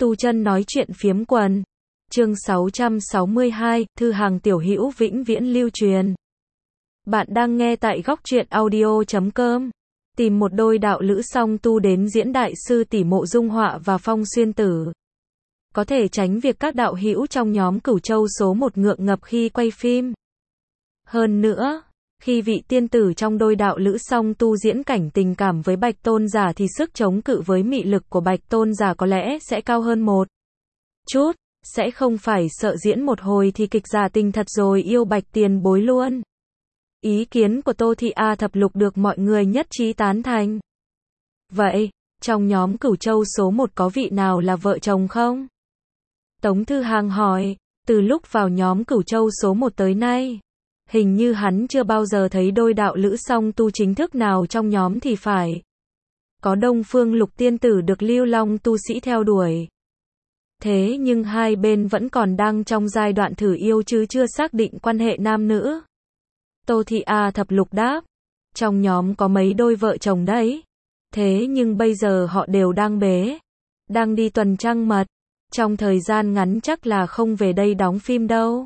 Tu chân nói chuyện phiếm quần. Chương 662, thư hàng tiểu hữu vĩnh viễn lưu truyền. Bạn đang nghe tại góc truyện audio.com. Tìm một đôi đạo lữ song tu đến diễn đại sư tỷ Mộ Dung Họa và Phong Xuyên Tử. Có thể tránh việc các đạo hữu trong nhóm Cửu Châu số 1 ngượng ngập khi quay phim. Hơn nữa, khi vị tiên tử trong đôi đạo lữ song tu diễn cảnh tình cảm với Bạch Tôn Giả thì sức chống cự với mị lực của Bạch Tôn Giả có lẽ sẽ cao hơn một chút, sẽ không phải sợ diễn một hồi thì kịch giả tình thật rồi yêu Bạch tiền bối luôn. Ý kiến của Tô Thị A Thập Lục được mọi người nhất trí tán thành. Vậy, trong nhóm Cửu Châu số 1 có vị nào là vợ chồng không? Tống Thư Hàng hỏi, từ lúc vào nhóm Cửu Châu số 1 tới nay, hình như hắn chưa bao giờ thấy đôi đạo lữ song tu chính thức nào trong nhóm thì phải. Có Đông Phương Lục tiên tử được Lưu Long tu sĩ theo đuổi. Thế nhưng hai bên vẫn còn đang trong giai đoạn thử yêu chứ chưa xác định quan hệ nam nữ. Tô Thị A Thập Lục đáp, trong nhóm có mấy đôi vợ chồng đấy. Thế nhưng bây giờ họ đều đang bế, đang đi tuần trăng mật, trong thời gian ngắn chắc là không về đây đóng phim đâu.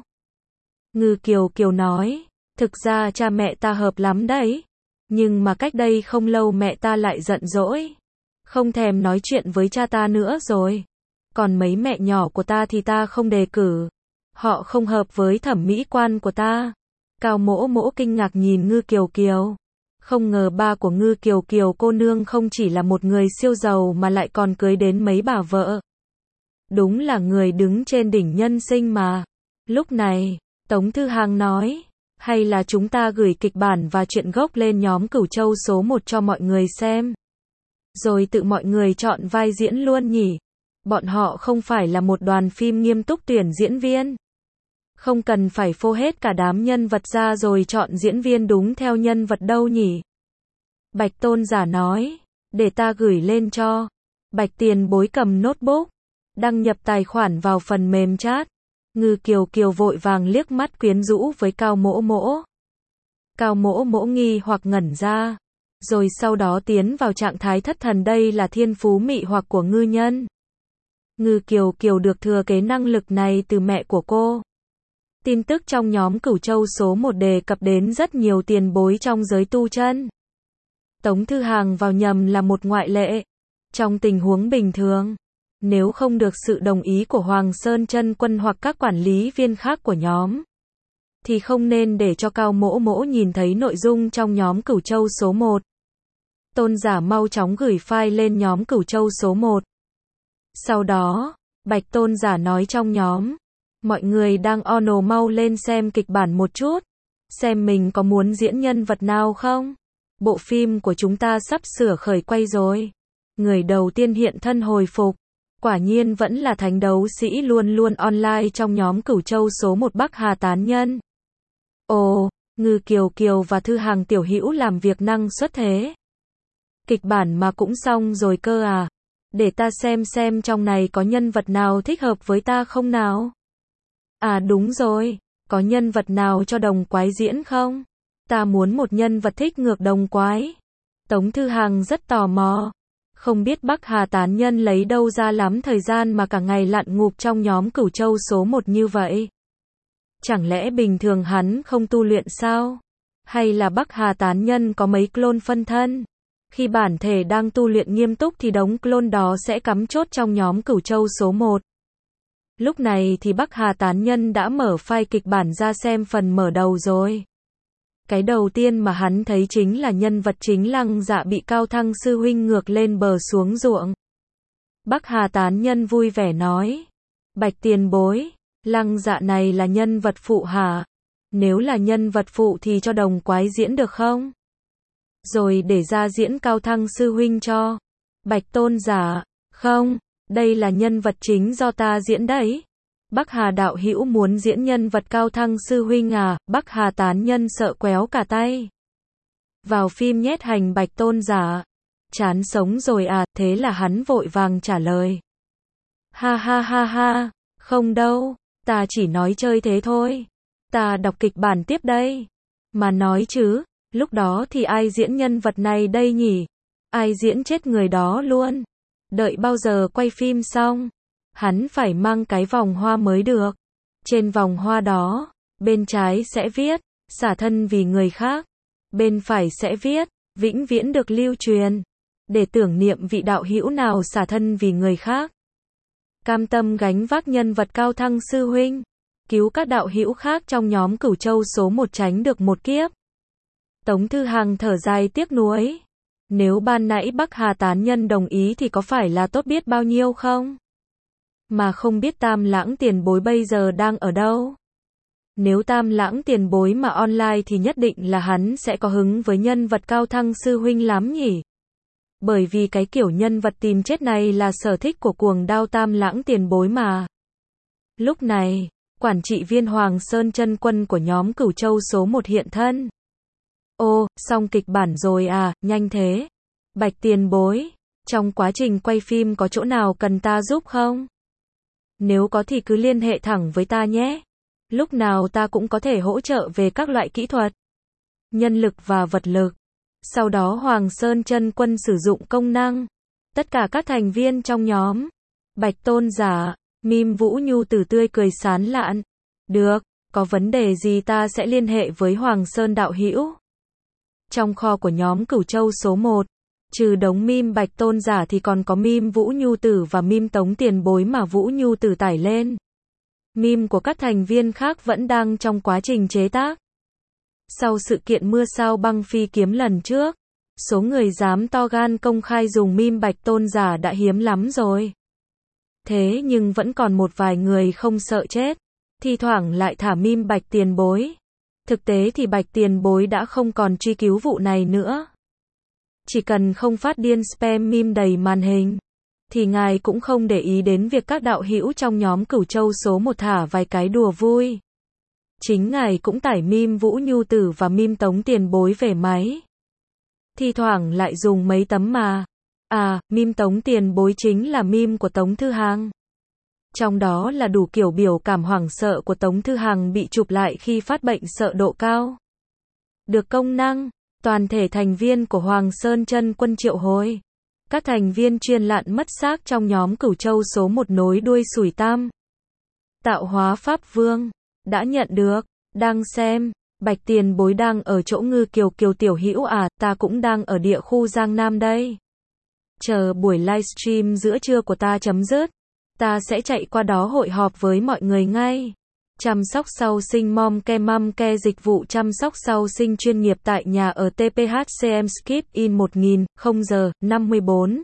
Ngư Kiều Kiều nói, thực ra cha mẹ ta hợp lắm đấy, nhưng mà cách đây không lâu mẹ ta lại giận dỗi, không thèm nói chuyện với cha ta nữa rồi. Còn mấy mẹ nhỏ của ta thì ta không đề cử, họ không hợp với thẩm mỹ quan của ta. Cao Mỗ Mỗ kinh ngạc nhìn Ngư Kiều Kiều, không ngờ ba của Ngư Kiều Kiều cô nương không chỉ là một người siêu giàu mà lại còn cưới đến mấy bà vợ. Đúng là người đứng trên đỉnh nhân sinh mà. Lúc này, Tống Thư Hàng nói, hay là chúng ta gửi kịch bản và truyện gốc lên nhóm Cửu Châu số 1 cho mọi người xem. Rồi tự mọi người chọn vai diễn luôn nhỉ. Bọn họ không phải là một đoàn phim nghiêm túc tuyển diễn viên. Không cần phải phô hết cả đám nhân vật ra rồi chọn diễn viên đúng theo nhân vật đâu nhỉ. Bạch Tôn Giả nói, để ta gửi lên cho. Bạch tiền bối cầm notebook, đăng nhập tài khoản vào phần mềm chat. Ngư Kiều Kiều vội vàng liếc mắt quyến rũ với Cao Mỗ Mỗ. Cao Mỗ Mỗ nghi hoặc ngẩn ra, rồi sau đó tiến vào trạng thái thất thần. Đây là thiên phú mị hoặc của ngư nhân. Ngư Kiều Kiều được thừa kế năng lực này từ mẹ của cô. Tin tức trong nhóm Cửu Châu số 1 đề cập đến rất nhiều tiền bối trong giới tu chân. Tống Thư Hàng vào nhầm là một ngoại lệ. Trong tình huống bình thường, nếu không được sự đồng ý của Hoàng Sơn Chân Quân hoặc các quản lý viên khác của nhóm, thì không nên để cho Cao Mỗ Mỗ nhìn thấy nội dung trong nhóm Cửu Châu số 1. Tôn giả mau chóng gửi file lên nhóm Cửu Châu số 1. Sau đó, Bạch Tôn giả nói trong nhóm, mọi người đang ono mau lên xem kịch bản một chút, xem mình có muốn diễn nhân vật nào không. Bộ phim của chúng ta sắp sửa khởi quay rồi. Người đầu tiên hiện thân hồi phục, quả nhiên vẫn là thánh đấu sĩ luôn luôn online trong nhóm Cửu Châu số 1 Bắc Hà Tán Nhân. Ồ, Ngư Kiều Kiều và Thư Hàng tiểu hữu làm việc năng suất thế. Kịch bản mà cũng xong rồi cơ à? Để ta xem trong này có nhân vật nào thích hợp với ta không nào? À đúng rồi, có nhân vật nào cho Đồng Quái diễn không? Ta muốn một nhân vật thích ngược Đồng Quái. Tống Thư Hàng rất tò mò. Không biết Bắc Hà Tán Nhân lấy đâu ra lắm thời gian mà cả ngày lặn ngụp trong nhóm Cửu Châu số 1 như vậy. Chẳng lẽ bình thường hắn không tu luyện sao? Hay là Bắc Hà Tán Nhân có mấy clone phân thân? Khi bản thể đang tu luyện nghiêm túc thì đống clone đó sẽ cắm chốt trong nhóm Cửu Châu số 1. Lúc này thì Bắc Hà Tán Nhân đã mở file kịch bản ra xem phần mở đầu rồi. Cái đầu tiên mà hắn thấy chính là nhân vật chính Lăng Dạ bị Cao Thăng sư huynh ngược lên bờ xuống ruộng. Bắc Hà Tán Nhân vui vẻ nói, Bạch tiền bối, Lăng Dạ này là nhân vật phụ hả? Nếu là nhân vật phụ thì cho Đồng Quái diễn được không? Rồi để ra diễn Cao Thăng sư huynh cho. Bạch Tôn Giả, không, đây là nhân vật chính do ta diễn đấy. Bắc Hà đạo hữu muốn diễn nhân vật Cao Thăng sư huynh à? Bắc Hà Tán Nhân sợ quéo cả tay. Vào phim nhét hành Bạch Tôn Giả. Chán sống rồi à? Thế là hắn vội vàng trả lời. Ha ha ha ha, không đâu, ta chỉ nói chơi thế thôi. Ta đọc kịch bản tiếp đây. Mà nói chứ, lúc đó thì ai diễn nhân vật này đây nhỉ? Ai diễn chết người đó luôn? Đợi bao giờ quay phim xong? hắn phải mang cái vòng hoa mới được. Trên vòng hoa đó, bên trái sẽ viết, xả thân vì người khác. Bên phải sẽ viết, vĩnh viễn được lưu truyền. Để tưởng niệm vị đạo hữu nào xả thân vì người khác. Cam tâm gánh vác nhân vật Cao Thăng sư huynh. Cứu các đạo hữu khác trong nhóm Cửu Châu số 1 tránh được một kiếp. Tống Thư Hằng thở dài tiếc nuối. Nếu ban nãy Bắc Hà tán nhân đồng ý thì có phải là tốt biết bao nhiêu không? Mà không biết Tam Lãng tiền bối bây giờ đang ở đâu? Nếu Tam Lãng tiền bối mà online thì nhất định là hắn sẽ có hứng với nhân vật Cao Thăng sư huynh lắm nhỉ? Bởi vì cái kiểu nhân vật tìm chết này là sở thích của cuồng đao Tam Lãng tiền bối mà. Lúc này, quản trị viên Hoàng Sơn chân quân của nhóm Cửu Châu số 1 hiện thân. Ô, xong kịch bản rồi à, nhanh thế. Bạch tiền bối, trong quá trình quay phim có chỗ nào cần ta giúp không? Nếu có thì cứ liên hệ thẳng với ta nhé. Lúc nào ta cũng có thể hỗ trợ về các loại kỹ thuật, nhân lực và vật lực. Sau đó Hoàng Sơn chân quân sử dụng công năng. Tất cả các thành viên trong nhóm. Bạch Tôn Giả, Mim Vũ Nhu Tử tươi cười sán lạn. Được, có vấn đề gì ta sẽ liên hệ với Hoàng Sơn đạo hữu. Trong kho của nhóm Cửu Châu số 1, trừ đống meme Bạch Tôn Giả thì còn có meme Vũ Nhu Tử và meme Tống tiền bối mà Vũ Nhu Tử tải lên. Meme của các thành viên khác vẫn đang trong quá trình chế tác. Sau sự kiện mưa sao băng phi kiếm lần trước, số người dám to gan công khai dùng meme Bạch Tôn Giả đã hiếm lắm rồi. Thế nhưng vẫn còn một vài người không sợ chết, thi thoảng lại thả meme Bạch tiền bối. Thực tế thì Bạch tiền bối đã không còn truy cứu vụ này nữa. Chỉ cần không phát điên spam meme đầy màn hình, thì ngài cũng không để ý đến việc các đạo hữu trong nhóm Cửu Châu số 1 thả vài cái đùa vui. Chính ngài cũng tải meme Vũ Nhu Tử và meme Tống tiền bối về máy. Thi thoảng lại dùng mấy tấm mà. À, meme Tống tiền bối chính là meme của Tống Thư Hằng. Trong đó là đủ kiểu biểu cảm hoảng sợ của Tống Thư Hằng bị chụp lại khi phát bệnh sợ độ cao. Được công năng, toàn thể thành viên của Hoàng Sơn chân quân triệu hồi. Các thành viên chuyên lặn mất xác trong nhóm Cửu Châu số 1 nối đuôi sủi tam. Tạo hóa Pháp Vương, đã nhận được, đang xem, Bạch tiền bối đang ở chỗ Ngư Kiều Kiều tiểu hữu à, ta cũng đang ở địa khu Giang Nam đây. Chờ buổi livestream giữa trưa của ta chấm dứt, ta sẽ chạy qua đó hội họp với mọi người ngay. Chăm sóc sau sinh mom care dịch vụ chăm sóc sau sinh chuyên nghiệp tại nhà ở TPHCM Skip in 1000, 0 giờ, 54.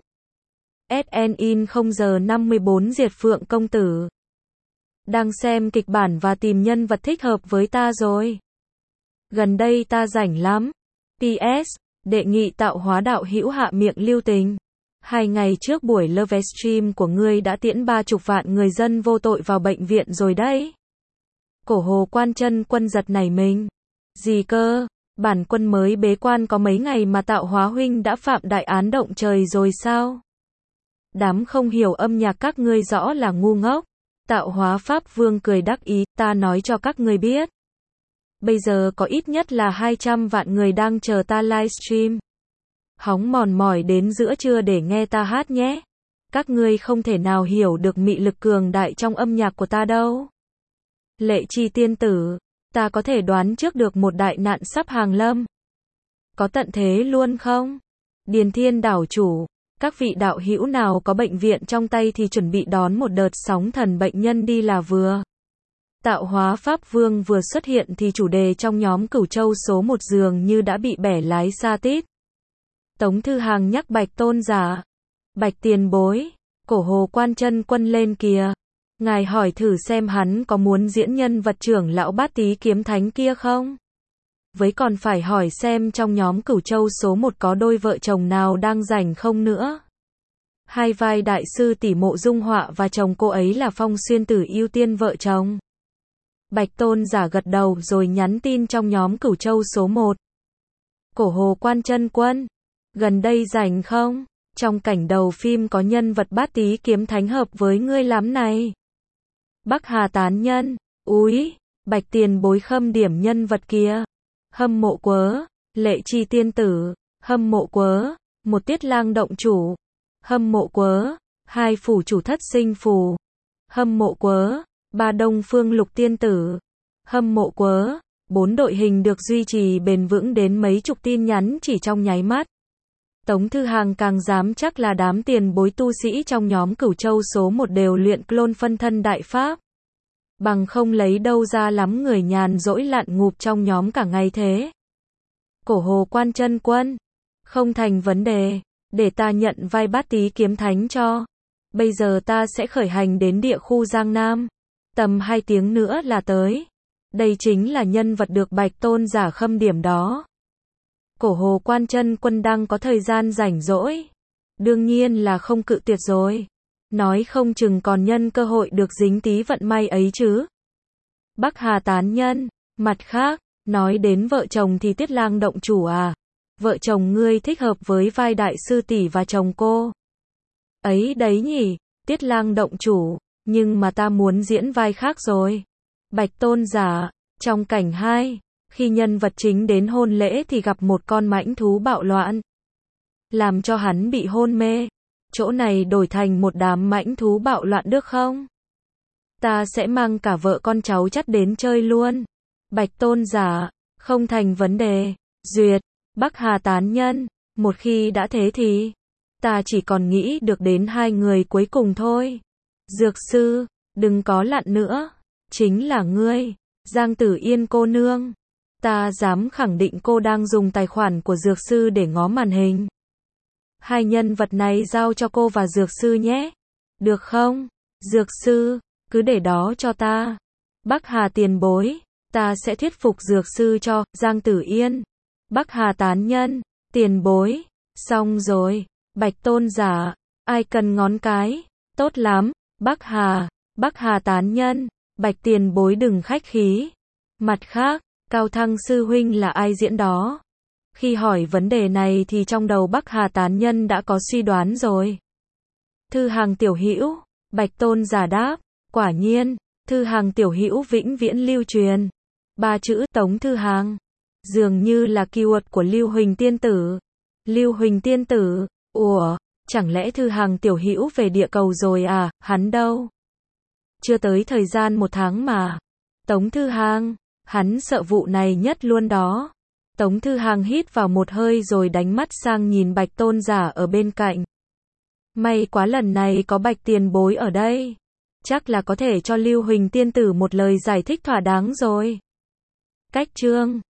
SN in 0 giờ 54 Diệt Phượng công tử. Đang xem kịch bản và tìm nhân vật thích hợp với ta rồi. Gần đây ta rảnh lắm. PS, đệ nghị tạo hóa đạo hữu hạ miệng lưu tình. 2 ngày trước buổi livestream của ngươi đã tiễn 30 vạn người dân vô tội vào bệnh viện rồi đấy. Cổ Hồ Quan chân quân giật nảy mình. Gì cơ? Bản quân mới bế quan có mấy ngày mà tạo hóa huynh đã phạm đại án động trời rồi sao? Đám không hiểu âm nhạc các ngươi rõ là ngu ngốc. Tạo hóa Pháp Vương cười đắc ý, ta nói cho các ngươi biết. Bây giờ có ít nhất là 200 vạn người đang chờ ta livestream. Hóng mòn mỏi đến giữa trưa để nghe ta hát nhé. Các ngươi không thể nào hiểu được mị lực cường đại trong âm nhạc của ta đâu. Lệ Chi tiên tử, ta có thể đoán trước được một đại nạn sắp hàng lâm. Có tận thế luôn không? Điền Thiên đảo chủ, các vị đạo hữu nào có bệnh viện trong tay thì chuẩn bị đón một đợt sóng thần bệnh nhân đi là vừa. Tạo hóa Pháp Vương vừa xuất hiện thì chủ đề trong nhóm Cửu Châu số 1 dường như đã bị bẻ lái xa tít. Tống Thư Hằng nhắc Bạch Tôn Giả. Bạch tiền bối, Cổ Hồ Quan chân quân lên kìa. Ngài hỏi thử xem hắn có muốn diễn nhân vật trưởng lão Bát Tý kiếm thánh kia không? Với còn phải hỏi xem trong nhóm Cửu Châu số 1 có đôi vợ chồng nào đang rảnh không nữa. Hai vai đại sư tỷ Mộ Dung Họa và chồng cô ấy là Phong Xuyên Tử ưu tiên vợ chồng. Bạch Tôn Giả gật đầu rồi nhắn tin trong nhóm Cửu Châu số 1. Cổ Hồ Quan chân quân, gần đây rảnh không? Trong cảnh đầu phim có nhân vật Bát Tý kiếm thánh hợp với ngươi lắm này. Bắc Hà tán nhân, úi, Bạch tiền bối khâm điểm nhân vật kia. Hâm mộ quớ, Lệ Chi tiên tử, hâm mộ quớ, một Tiết Lang động chủ, hâm mộ quớ, 2 phủ chủ thất sinh phù. Hâm mộ quớ. 3 Đông Phương Lục tiên tử. Hâm mộ quớ. 4 đội hình được duy trì bền vững đến mấy chục tin nhắn chỉ trong nháy mắt. Tống Thư Hàng càng dám chắc là đám tiền bối tu sĩ trong nhóm Cửu Châu số 1 đều luyện clone phân thân đại pháp. Bằng không lấy đâu ra lắm người nhàn rỗi lặn ngụp trong nhóm cả ngày thế. Cổ Hồ Quan Chân Quân. Không thành vấn đề, để ta nhận vai Bát Tý kiếm thánh cho. Bây giờ ta sẽ khởi hành đến địa khu Giang Nam. Tầm 2 tiếng nữa là tới. Đây chính là nhân vật được Bạch Tôn giả khâm điểm đó. Cổ Hồ Quan Chân Quân đang có thời gian rảnh rỗi. Đương nhiên là không cự tuyệt rồi. Nói không chừng còn nhân cơ hội được dính tí vận may ấy chứ. Bắc Hà tán nhân. Mặt khác, nói đến vợ chồng thì Tiết Lang động chủ à. Vợ chồng ngươi thích hợp với vai đại sư tỷ và chồng cô. Ấy đấy nhỉ, Tiết Lang động chủ, nhưng mà ta muốn diễn vai khác rồi. Bạch Tôn giả. Trong cảnh 2, khi nhân vật chính đến hôn lễ thì gặp một con mãnh thú bạo loạn, làm cho hắn bị hôn mê. Chỗ này đổi thành một đám mãnh thú bạo loạn được không? Ta sẽ mang cả vợ con cháu chắt đến chơi luôn. Bạch Tôn giả. Không thành vấn đề. Duyệt. Bắc Hà tán nhân. Một khi đã thế thì ta chỉ còn nghĩ được đến 2 người cuối cùng thôi. Dược sư. Đừng có lặn nữa. Chính là ngươi, Giang Tử Yên cô nương. Ta dám khẳng định cô đang dùng tài khoản của dược sư để ngó màn hình. 2 nhân vật này giao cho cô và dược sư nhé. Được không? Dược sư, cứ để đó cho ta. Bắc Hà tiền bối, ta sẽ thuyết phục dược sư cho. Giang Tử Yên. Bắc Hà tán nhân. Tiền bối. Xong rồi. Bạch Tôn giả. Ai cần ngón cái? Tốt lắm. Bắc Hà. Bắc Hà tán nhân. Bạch tiền bối đừng khách khí. Mặt khác, Cao Thăng sư huynh là ai diễn đó? Khi hỏi vấn đề này thì trong đầu Bắc Hà tán nhân đã có suy đoán rồi. Thư Hàng tiểu hữu. Bạch Tôn giả đáp. Quả nhiên, Thư Hàng tiểu hữu vĩnh viễn lưu truyền. 3 chữ Tống Thư Hàng. Dường như là keyword của Lưu Huỳnh tiên tử. Lưu Huỳnh tiên tử. Ủa, chẳng lẽ Thư Hàng tiểu hữu về địa cầu rồi à? Hắn đâu? Chưa tới thời gian 1 tháng mà. Tống Thư Hàng. Hắn sợ vụ này nhất luôn đó. Tống Thư Hàng hít vào một hơi rồi đánh mắt sang nhìn Bạch Tôn giả ở bên cạnh. May quá lần này có Bạch tiền bối ở đây. Chắc là có thể cho Lưu Huỳnh tiên tử một lời giải thích thỏa đáng rồi. Cách chương